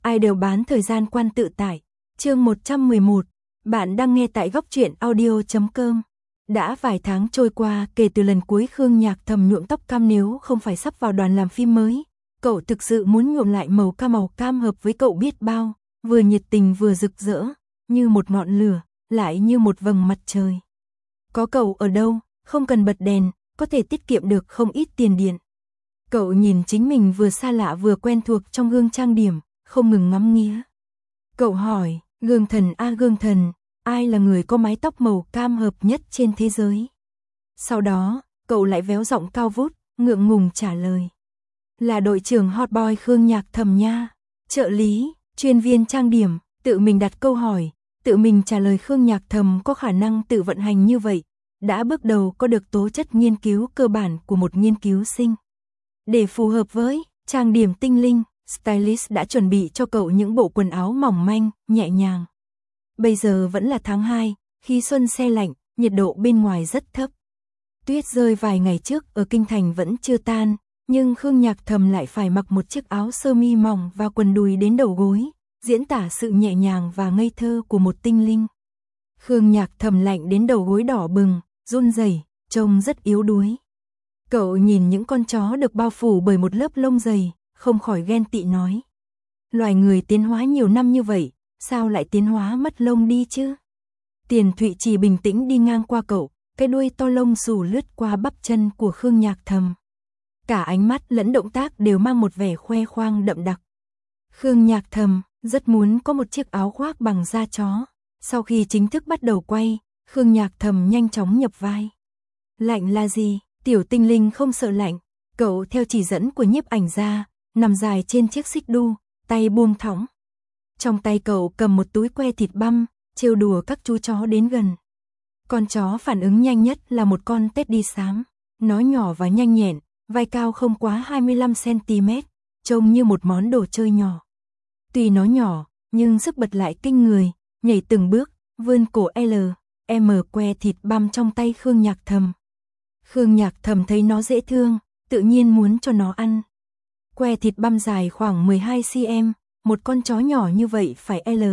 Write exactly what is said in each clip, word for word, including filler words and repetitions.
ai đều bán thời gian quan tự tại. Chương một trăm mười một, bạn đang nghe tại góc truyện audio chấm com. Đã vài tháng trôi qua kể từ lần cuối Khương Nhạc Thầm nhuộm tóc cam, nếu không phải sắp vào đoàn làm phim mới, cậu thực sự muốn nhuộm lại màu cam. Màu cam hợp với cậu biết bao, vừa nhiệt tình vừa rực rỡ, như một ngọn lửa, lại như một vầng mặt trời. Có cậu ở đâu, không cần bật đèn, có thể tiết kiệm được không ít tiền điện. Cậu nhìn chính mình vừa xa lạ vừa quen thuộc trong gương trang điểm, không ngừng ngắm nghía. Cậu hỏi, gương thần a gương thần, ai là người có mái tóc màu cam hợp nhất trên thế giới? Sau đó, cậu lại véo giọng cao vút, ngượng ngùng trả lời. Là đội trưởng hot boy Khương Nhạc Thầm nha. Trợ lý, chuyên viên trang điểm, tự mình đặt câu hỏi, tự mình trả lời. Khương Nhạc Thầm có khả năng tự vận hành như vậy, đã bước đầu có được tố chất nghiên cứu cơ bản của một nghiên cứu sinh. Để phù hợp với trang điểm tinh linh, stylist đã chuẩn bị cho cậu những bộ quần áo mỏng manh, nhẹ nhàng. Bây giờ vẫn là tháng hai, khi xuân se lạnh, nhiệt độ bên ngoài rất thấp. Tuyết rơi vài ngày trước ở Kinh Thành vẫn chưa tan, nhưng Khương Nhạc Thầm lại phải mặc một chiếc áo sơ mi mỏng và quần đùi đến đầu gối, diễn tả sự nhẹ nhàng và ngây thơ của một tinh linh. Khương Nhạc Thầm lạnh đến đầu gối đỏ bừng, run rẩy, trông rất yếu đuối. Cậu nhìn những con chó được bao phủ bởi một lớp lông dày, không khỏi ghen tị nói. Loài người tiến hóa nhiều năm như vậy, sao lại tiến hóa mất lông đi chứ? Tiền Thụy Trì bình tĩnh đi ngang qua cậu, cái đuôi to lông xù lướt qua bắp chân của Khương Nhạc Thầm. Cả ánh mắt lẫn động tác đều mang một vẻ khoe khoang đậm đặc. Khương Nhạc Thầm rất muốn có một chiếc áo khoác bằng da chó. Sau khi chính thức bắt đầu quay, Khương Nhạc Thầm nhanh chóng nhập vai. Lạnh là gì? Tiểu tinh linh không sợ lạnh. Cậu theo chỉ dẫn của nhiếp ảnh gia, nằm dài trên chiếc xích đu, tay buông thõng. Trong tay cậu cầm một túi que thịt băm, trêu đùa các chú chó đến gần. Con chó phản ứng nhanh nhất là một con Teddy xám. Nó nhỏ và nhanh nhẹn, vai cao không quá hai mươi lăm xăng-ti-mét, trông như một món đồ chơi nhỏ. Tuy nó nhỏ, nhưng sức bật lại kinh người, nhảy từng bước, vươn cổ L, M que thịt băm trong tay Khương Nhạc Thầm. Khương Nhạc Thầm thấy nó dễ thương, tự nhiên muốn cho nó ăn. Que thịt băm dài khoảng mười hai xăng-ti-mét, một con chó nhỏ như vậy phải L,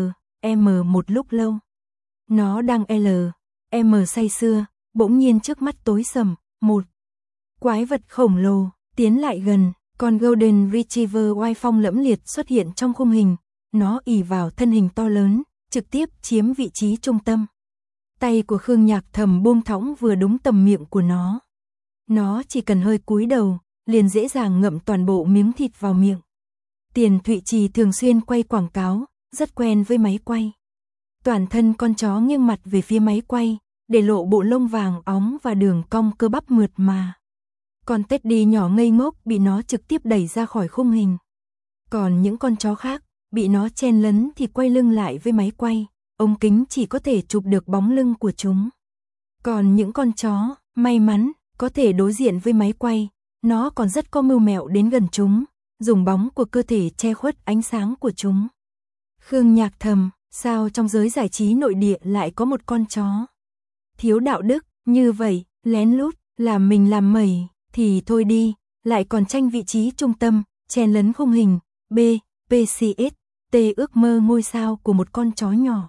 M một lúc lâu. Nó đang L, M say sưa, bỗng nhiên trước mắt tối sầm, một quái vật khổng lồ tiến lại gần, con Golden Retriever oai phong lẫm liệt xuất hiện trong khung hình. Nó ỉ vào thân hình to lớn, trực tiếp chiếm vị trí trung tâm. Tay của Khương Nhạc Thầm buông thõng vừa đúng tầm miệng của nó. Nó chỉ cần hơi cúi đầu, liền dễ dàng ngậm toàn bộ miếng thịt vào miệng. Tiền Thụy Trì thường xuyên quay quảng cáo, rất quen với máy quay. Toàn thân con chó nghiêng mặt về phía máy quay, để lộ bộ lông vàng óng và đường cong cơ bắp mượt mà. Con Teddy nhỏ ngây ngốc bị nó trực tiếp đẩy ra khỏi khung hình. Còn những con chó khác, bị nó chen lấn thì quay lưng lại với máy quay, ống kính chỉ có thể chụp được bóng lưng của chúng. Còn những con chó, may mắn, có thể đối diện với máy quay, nó còn rất có mưu mẹo đến gần chúng, dùng bóng của cơ thể che khuất ánh sáng của chúng. Khương Nhạc Thầm, sao trong giới giải trí nội địa lại có một con chó thiếu đạo đức như vậy, lén lút, làm mình làm mẩy, thì thôi đi, lại còn tranh vị trí trung tâm, chen lấn khung hình, B, pê xê ét, T ước mơ ngôi sao của một con chó nhỏ.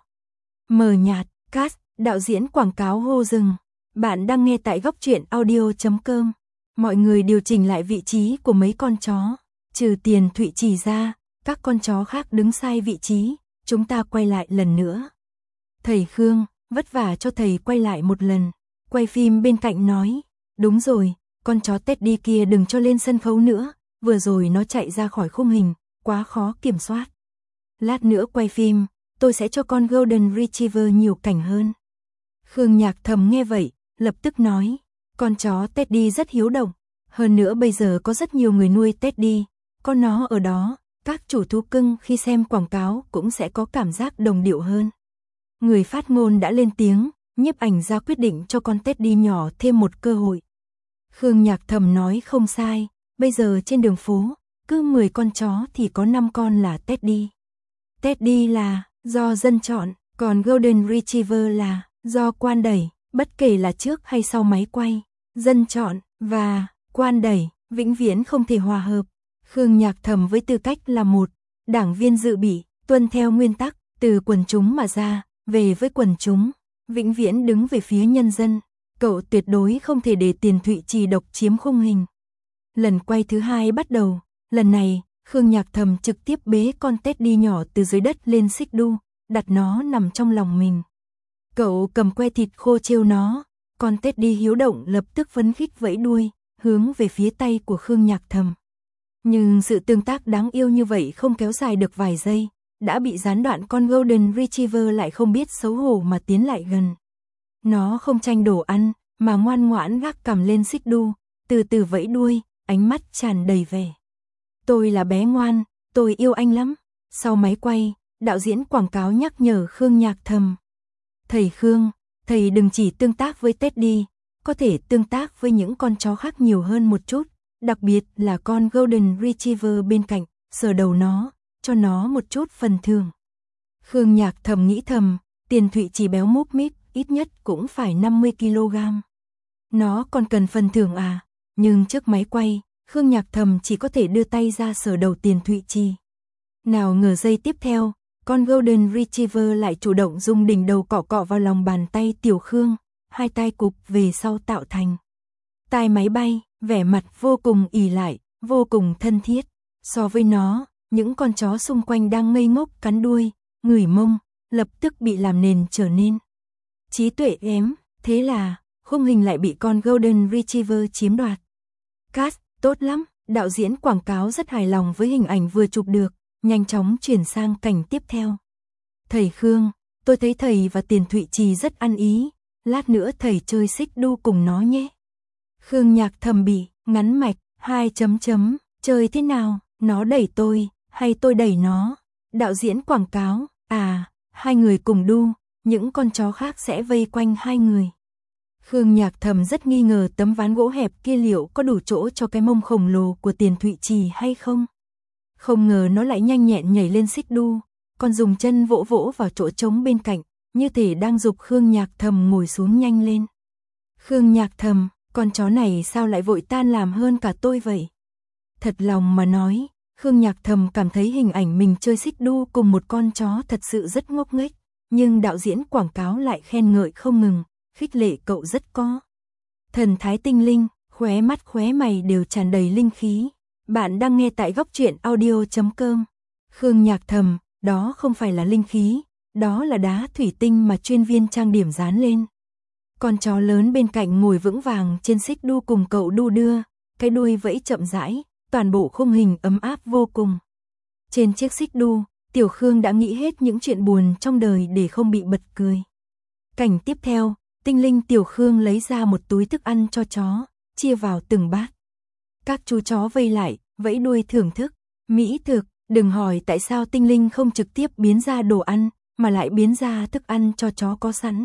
Mờ nhạt, cast, đạo diễn quảng cáo hô dừng. Bạn đang nghe tại góc truyện audio chấm com. Mọi người điều chỉnh lại vị trí của mấy con chó. Trừ Tiền Thụy Trì ra, các con chó khác đứng sai vị trí. Chúng ta quay lại lần nữa. Thầy Khương, vất vả cho thầy quay lại một lần. Quay phim bên cạnh nói. Đúng rồi, con chó Teddy kia đừng cho lên sân khấu nữa. Vừa rồi nó chạy ra khỏi khung hình, quá khó kiểm soát. Lát nữa quay phim, tôi sẽ cho con Golden Retriever nhiều cảnh hơn. Khương Nhạc Thầm nghe vậy, lập tức nói. Con chó Teddy rất hiếu động. Hơn nữa bây giờ có rất nhiều người nuôi Teddy. Có nó ở đó, các chủ thú cưng khi xem quảng cáo cũng sẽ có cảm giác đồng điệu hơn. Người phát ngôn đã lên tiếng, nhiếp ảnh gia quyết định cho con Teddy nhỏ thêm một cơ hội. Khương Nhạc Thầm nói không sai, bây giờ trên đường phố, cứ mười con chó thì có năm con là Teddy. Teddy là do dân chọn, còn Golden Retriever là do quan đẩy, bất kể là trước hay sau máy quay. Dân chọn và quan đẩy vĩnh viễn không thể hòa hợp. Khương Nhạc Thầm với tư cách là một Đảng viên dự bị, tuân theo nguyên tắc, từ quần chúng mà ra, về với quần chúng, vĩnh viễn đứng về phía nhân dân. Cậu tuyệt đối không thể để Tiền Thụy Trì độc chiếm khung hình. Lần quay thứ hai bắt đầu, lần này, Khương Nhạc Thầm trực tiếp bế con Teddy nhỏ từ dưới đất lên xích đu, đặt nó nằm trong lòng mình. Cậu cầm que thịt khô trêu nó, con Teddy hiếu động lập tức phấn khích vẫy đuôi, hướng về phía tay của Khương Nhạc Thầm. Nhưng sự tương tác đáng yêu như vậy không kéo dài được vài giây, đã bị gián đoạn. Con Golden Retriever lại không biết xấu hổ mà tiến lại gần. Nó không tranh đồ ăn, mà ngoan ngoãn gác cằm lên xích đu, từ từ vẫy đuôi, ánh mắt tràn đầy vẻ. Tôi là bé ngoan, tôi yêu anh lắm. Sau máy quay, đạo diễn quảng cáo nhắc nhở Khương Nhạc Thầm. Thầy Khương, thầy đừng chỉ tương tác với Teddy, có thể tương tác với những con chó khác nhiều hơn một chút, đặc biệt là con Golden Retriever bên cạnh, sờ đầu nó, cho nó một chút phần thưởng. Khương Nhạc Thầm nghĩ thầm, Tiền Thụy Trì béo múp míp, ít nhất cũng phải năm mươi ki lô gam. Nó còn cần phần thưởng à? Nhưng trước máy quay, Khương Nhạc Thầm chỉ có thể đưa tay ra sờ đầu Tiền Thụy Trì. Nào ngờ giây tiếp theo, con Golden Retriever lại chủ động dùng đỉnh đầu cọ cọ vào lòng bàn tay Tiểu Khương, hai tay cụp về sau tạo thành tai máy bay, vẻ mặt vô cùng ỷ lại, vô cùng thân thiết. So với nó, những con chó xung quanh đang ngây ngốc cắn đuôi, ngửi mông, lập tức bị làm nền trở nên trí tuệ kém, thế là khung hình lại bị con Golden Retriever chiếm đoạt. Cast, tốt lắm, đạo diễn quảng cáo rất hài lòng với hình ảnh vừa chụp được, nhanh chóng chuyển sang cảnh tiếp theo. Thầy Khương, tôi thấy thầy và Tiền Thụy Trì rất ăn ý, lát nữa thầy chơi xích đu cùng nó nhé. Khương Nhạc Thầm bị ngắn mạch, hai chấm chấm, chơi thế nào, nó đẩy tôi, hay tôi đẩy nó? Đạo diễn quảng cáo, à, hai người cùng đu, những con chó khác sẽ vây quanh hai người. Khương Nhạc Thầm rất nghi ngờ tấm ván gỗ hẹp kia liệu có đủ chỗ cho cái mông khổng lồ của Tiền Thụy Trì hay không. Không ngờ nó lại nhanh nhẹn nhảy lên xích đu, còn dùng chân vỗ vỗ vào chỗ trống bên cạnh, như thể đang giục Khương Nhạc Thầm ngồi xuống nhanh lên. Khương Nhạc Thầm, con chó này sao lại vội tan làm hơn cả tôi vậy? Thật lòng mà nói, Khương Nhạc Thầm cảm thấy hình ảnh mình chơi xích đu cùng một con chó thật sự rất ngốc nghếch, nhưng đạo diễn quảng cáo lại khen ngợi không ngừng, khích lệ cậu rất có thần thái tinh linh, khóe mắt khóe mày đều tràn đầy linh khí. Bạn đang nghe tại góc truyện audio chấm com. Khương Nhạc Thầm, đó không phải là linh khí, đó là đá thủy tinh mà chuyên viên trang điểm dán lên. Con chó lớn bên cạnh ngồi vững vàng trên xích đu cùng cậu đu đưa, cái đuôi vẫy chậm rãi, toàn bộ khung hình ấm áp vô cùng. Trên chiếc xích đu, Tiểu Khương đã nghĩ hết những chuyện buồn trong đời để không bị bật cười. Cảnh tiếp theo, tinh linh Tiểu Khương lấy ra một túi thức ăn cho chó, chia vào từng bát. Các chú chó vây lại, vẫy đuôi thưởng thức. Mỹ thực, đừng hỏi tại sao tinh linh không trực tiếp biến ra đồ ăn, mà lại biến ra thức ăn cho chó có sẵn.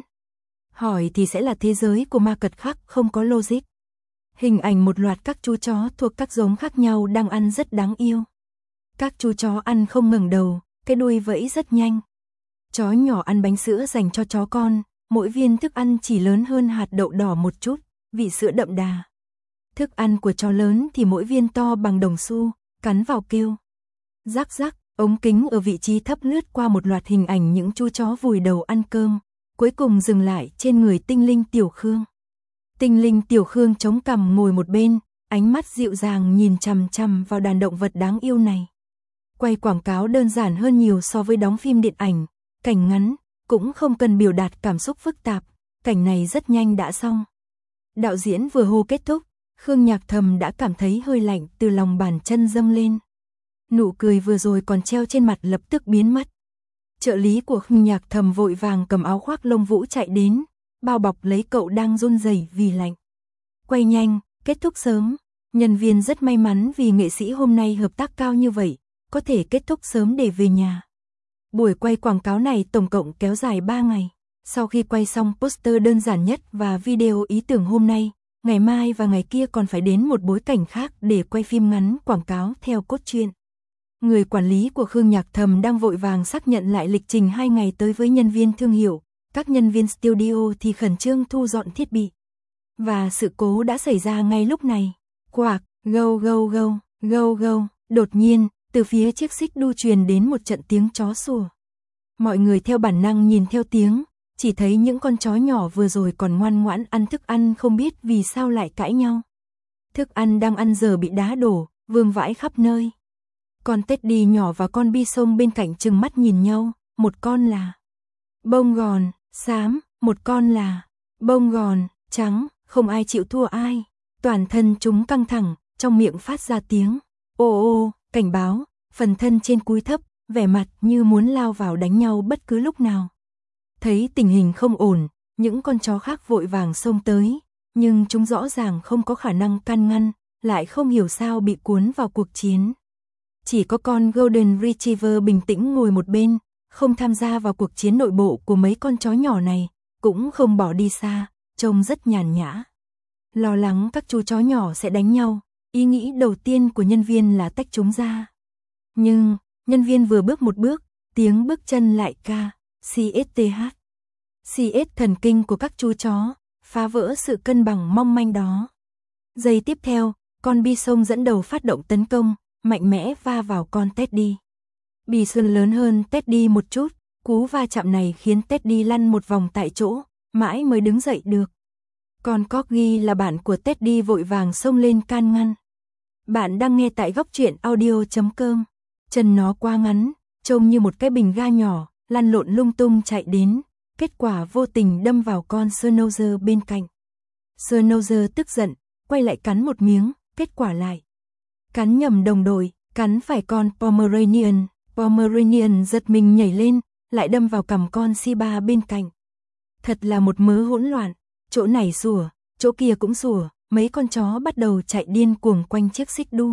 Hỏi thì sẽ là thế giới của ma cật khắc không có logic. Hình ảnh một loạt các chú chó thuộc các giống khác nhau đang ăn rất đáng yêu. Các chú chó ăn không ngẩng đầu, cái đuôi vẫy rất nhanh. Chó nhỏ ăn bánh sữa dành cho chó con, mỗi viên thức ăn chỉ lớn hơn hạt đậu đỏ một chút, vị sữa đậm đà. Thức ăn của chó lớn thì mỗi viên to bằng đồng xu, cắn vào kêu. Rắc rắc, ống kính ở vị trí thấp lướt qua một loạt hình ảnh những chú chó vùi đầu ăn cơm, cuối cùng dừng lại trên người tinh linh Tiểu Khương. Tinh linh Tiểu Khương chống cằm ngồi một bên, ánh mắt dịu dàng nhìn chằm chằm vào đàn động vật đáng yêu này. Quay quảng cáo đơn giản hơn nhiều so với đóng phim điện ảnh, cảnh ngắn, cũng không cần biểu đạt cảm xúc phức tạp, cảnh này rất nhanh đã xong. Đạo diễn vừa hô kết thúc, Khương Nhạc Thầm đã cảm thấy hơi lạnh từ lòng bàn chân dâng lên. Nụ cười vừa rồi còn treo trên mặt lập tức biến mất. Trợ lý của Khương Nhạc Thầm vội vàng cầm áo khoác lông vũ chạy đến, bao bọc lấy cậu đang run rẩy vì lạnh. Quay nhanh, kết thúc sớm, nhân viên rất may mắn vì nghệ sĩ hôm nay hợp tác cao như vậy, có thể kết thúc sớm để về nhà. Buổi quay quảng cáo này tổng cộng kéo dài ba ngày. Sau khi quay xong poster đơn giản nhất và video ý tưởng hôm nay, ngày mai và ngày kia còn phải đến một bối cảnh khác để quay phim ngắn quảng cáo theo cốt truyện. Người quản lý của Khương Nhạc Thầm đang vội vàng xác nhận lại lịch trình hai ngày tới với nhân viên thương hiệu, các nhân viên studio thì khẩn trương thu dọn thiết bị. Và sự cố đã xảy ra ngay lúc này. Quạc, gâu gâu gâu, gâu gâu, đột nhiên, từ phía chiếc xích đu truyền đến một trận tiếng chó sủa. Mọi người theo bản năng nhìn theo tiếng, chỉ thấy những con chó nhỏ vừa rồi còn ngoan ngoãn ăn thức ăn không biết vì sao lại cãi nhau. Thức ăn đang ăn giờ bị đá đổ, vương vãi khắp nơi. Con Teddy nhỏ và con Bison bên cạnh trừng mắt nhìn nhau, một con là bông gòn, xám, một con là bông gòn, trắng, không ai chịu thua ai. Toàn thân chúng căng thẳng, trong miệng phát ra tiếng ô ô, cảnh báo, phần thân trên cúi thấp, vẻ mặt như muốn lao vào đánh nhau bất cứ lúc nào. Thấy tình hình không ổn, những con chó khác vội vàng xông tới, nhưng chúng rõ ràng không có khả năng can ngăn, lại không hiểu sao bị cuốn vào cuộc chiến. Chỉ có con Golden Retriever bình tĩnh ngồi một bên, không tham gia vào cuộc chiến nội bộ của mấy con chó nhỏ này, cũng không bỏ đi xa, trông rất nhàn nhã. Lo lắng các chú chó nhỏ sẽ đánh nhau, ý nghĩ đầu tiên của nhân viên là tách chúng ra. Nhưng, nhân viên vừa bước một bước, tiếng bước chân lại ca, xê ét tê hát. xê ét thần kinh của các chú chó, phá vỡ sự cân bằng mong manh đó. Giây tiếp theo, con Bison dẫn đầu phát động tấn công, mạnh mẽ va vào con Teddy. Bison lớn hơn Teddy một chút, cú va chạm này khiến Teddy lăn một vòng tại chỗ, mãi mới đứng dậy được. Con Corgi là bạn của Teddy vội vàng xông lên can ngăn. Bạn đang nghe tại góc truyện audio chấm com. Chân nó quá ngắn, trông như một cái bình ga nhỏ, lăn lộn lung tung chạy đến, kết quả vô tình đâm vào con Schnauzer bên cạnh. Schnauzer tức giận, quay lại cắn một miếng, kết quả lại cắn nhầm đồng đội, cắn phải con Pomeranian. Pomeranian giật mình nhảy lên, lại đâm vào cằm con Shiba bên cạnh. Thật là một mớ hỗn loạn, chỗ này sủa, chỗ kia cũng sủa, mấy con chó bắt đầu chạy điên cuồng quanh chiếc xích đu.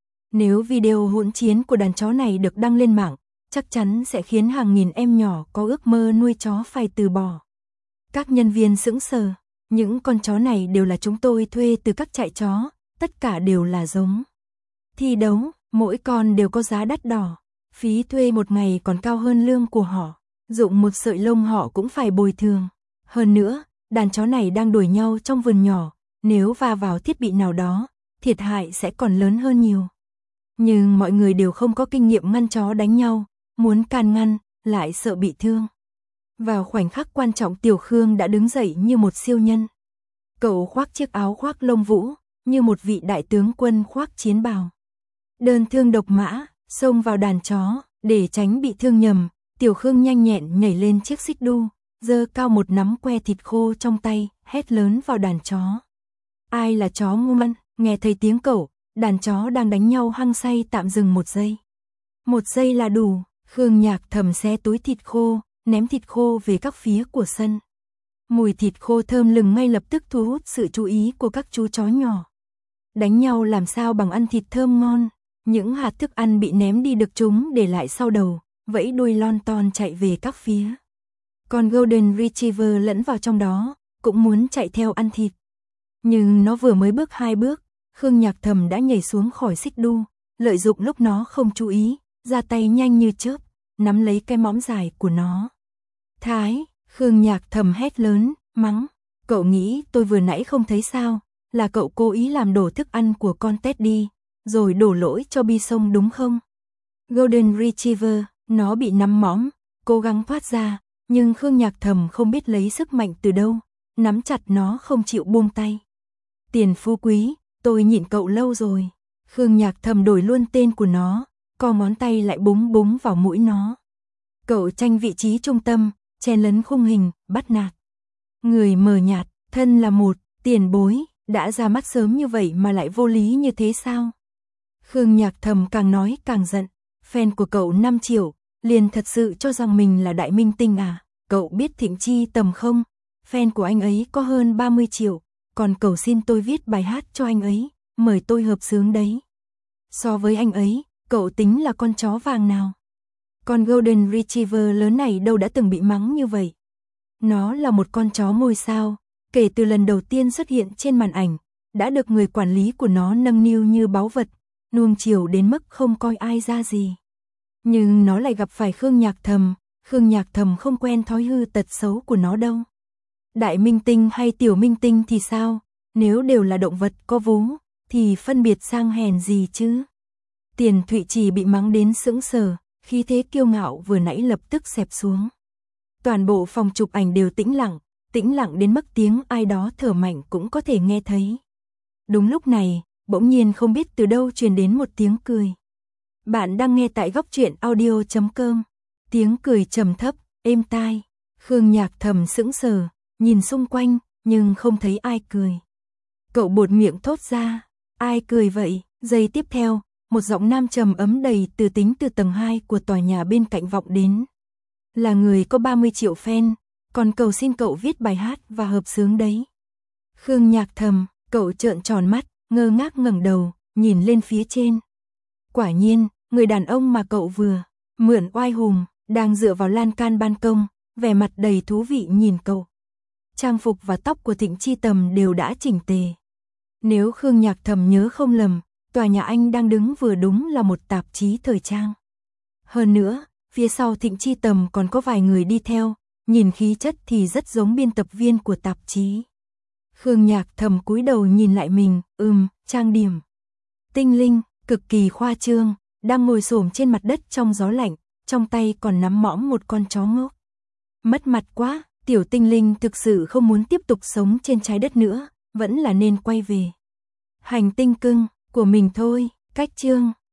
Nếu video hỗn chiến của đàn chó này được đăng lên mạng, chắc chắn sẽ khiến hàng nghìn em nhỏ có ước mơ nuôi chó phải từ bỏ. Các nhân viên sững sờ, những con chó này đều là chúng tôi thuê từ các trại chó, tất cả đều là giống. Thi đấu, mỗi con đều có giá đắt đỏ, phí thuê một ngày còn cao hơn lương của họ, dụng một sợi lông họ cũng phải bồi thường. Hơn nữa, đàn chó này đang đuổi nhau trong vườn nhỏ, nếu va vào thiết bị nào đó, thiệt hại sẽ còn lớn hơn nhiều. Nhưng mọi người đều không có kinh nghiệm ngăn chó đánh nhau, muốn can ngăn, lại sợ bị thương. Vào khoảnh khắc quan trọng Tiểu Khương đã đứng dậy như một siêu nhân. Cậu khoác chiếc áo khoác lông vũ, như một vị đại tướng quân khoác chiến bào. Đơn thương độc mã, xông vào đàn chó, để tránh bị thương nhầm, Tiểu Khương nhanh nhẹn nhảy lên chiếc xích đu, giơ cao một nắm que thịt khô trong tay, hét lớn vào đàn chó. Ai là chó ngu măn? Nghe thấy tiếng cẩu, đàn chó đang đánh nhau hăng say tạm dừng một giây. Một giây là đủ, Khương Nhạc Thầm xé túi thịt khô, ném thịt khô về các phía của sân. Mùi thịt khô thơm lừng ngay lập tức thu hút sự chú ý của các chú chó nhỏ. Đánh nhau làm sao bằng ăn thịt thơm ngon, những hạt thức ăn bị ném đi được chúng để lại sau đầu, vẫy đuôi lon ton chạy về các phía. Còn Golden Retriever lẫn vào trong đó, cũng muốn chạy theo ăn thịt. Nhưng nó vừa mới bước hai bước, Khương Nhạc Thầm đã nhảy xuống khỏi xích đu, lợi dụng lúc nó không chú ý, ra tay nhanh như chớp, nắm lấy cái mõm dài của nó. Thái, Khương Nhạc Thầm hét lớn, mắng, cậu nghĩ tôi vừa nãy không thấy sao, là cậu cố ý làm đổ thức ăn của con Teddy, rồi đổ lỗi cho Bison đúng không? Golden Retriever, nó bị nắm mõm, cố gắng thoát ra, nhưng Khương Nhạc Thầm không biết lấy sức mạnh từ đâu, nắm chặt nó không chịu buông tay. Tiền phú quý, tôi nhịn cậu lâu rồi. Khương Nhạc Thầm đổi luôn tên của nó, co ngón tay lại búng búng vào mũi nó. Cậu tranh vị trí trung tâm, chen lấn khung hình, bắt nạt. Người mờ nhạt, thân là một, tiền bối, đã ra mắt sớm như vậy mà lại vô lý như thế sao? Khương Nhạc Thầm càng nói càng giận, fan của cậu năm triệu, liền thật sự cho rằng mình là đại minh tinh à? Cậu biết Thịnh Chi Tầm không? Fan của anh ấy có hơn ba mươi triệu, còn cầu xin tôi viết bài hát cho anh ấy, mời tôi hợp xướng đấy. So với anh ấy, cậu tính là con chó vàng nào? Con Golden Retriever lớn này đâu đã từng bị mắng như vậy. Nó là một con chó ngôi sao, kể từ lần đầu tiên xuất hiện trên màn ảnh, đã được người quản lý của nó nâng niu như báu vật, nuông chiều đến mức không coi ai ra gì. Nhưng nó lại gặp phải Khương Nhạc Thầm, Khương Nhạc Thầm không quen thói hư tật xấu của nó đâu. Đại minh tinh hay tiểu minh tinh thì sao, nếu đều là động vật có vú, thì phân biệt sang hèn gì chứ. Tiền Thụy Trì bị mắng đến sững sờ, khí thế kiêu ngạo vừa nãy lập tức xẹp xuống. Toàn bộ phòng chụp ảnh đều tĩnh lặng, tĩnh lặng đến mức tiếng ai đó thở mạnh cũng có thể nghe thấy. Đúng lúc này, bỗng nhiên không biết từ đâu truyền đến một tiếng cười. Bạn đang nghe tại góc truyện audio chấm com. Tiếng cười trầm thấp, êm tai. Khương Nhạc Thầm sững sờ, nhìn xung quanh, nhưng không thấy ai cười. Cậu buột miệng thốt ra, ai cười vậy? Giây tiếp theo, một giọng nam trầm ấm đầy từ tính từ tầng hai của tòa nhà bên cạnh vọng đến. Là người có ba mươi triệu fan, còn cầu xin cậu viết bài hát và hợp xướng đấy. Khương Nhạc Thầm, cậu trợn tròn mắt, ngơ ngác ngẩng đầu, nhìn lên phía trên. Quả nhiên, người đàn ông mà cậu vừa mượn oai hùng, đang dựa vào lan can ban công, vẻ mặt đầy thú vị nhìn cậu. Trang phục và tóc của Thịnh Chi Tầm đều đã chỉnh tề. Nếu Khương Nhạc Thầm nhớ không lầm, tòa nhà anh đang đứng vừa đúng là một tạp chí thời trang. Hơn nữa, phía sau Thịnh Chi Tầm còn có vài người đi theo, nhìn khí chất thì rất giống biên tập viên của tạp chí. Khương Nhạc Thầm cúi đầu nhìn lại mình, ừm, trang điểm tinh linh, cực kỳ khoa trương, đang ngồi xổm trên mặt đất trong gió lạnh, trong tay còn nắm mõm một con chó ngốc. Mất mặt quá, tiểu tinh linh thực sự không muốn tiếp tục sống trên trái đất nữa, vẫn là nên quay về hành tinh cưng của mình thôi. Cách chương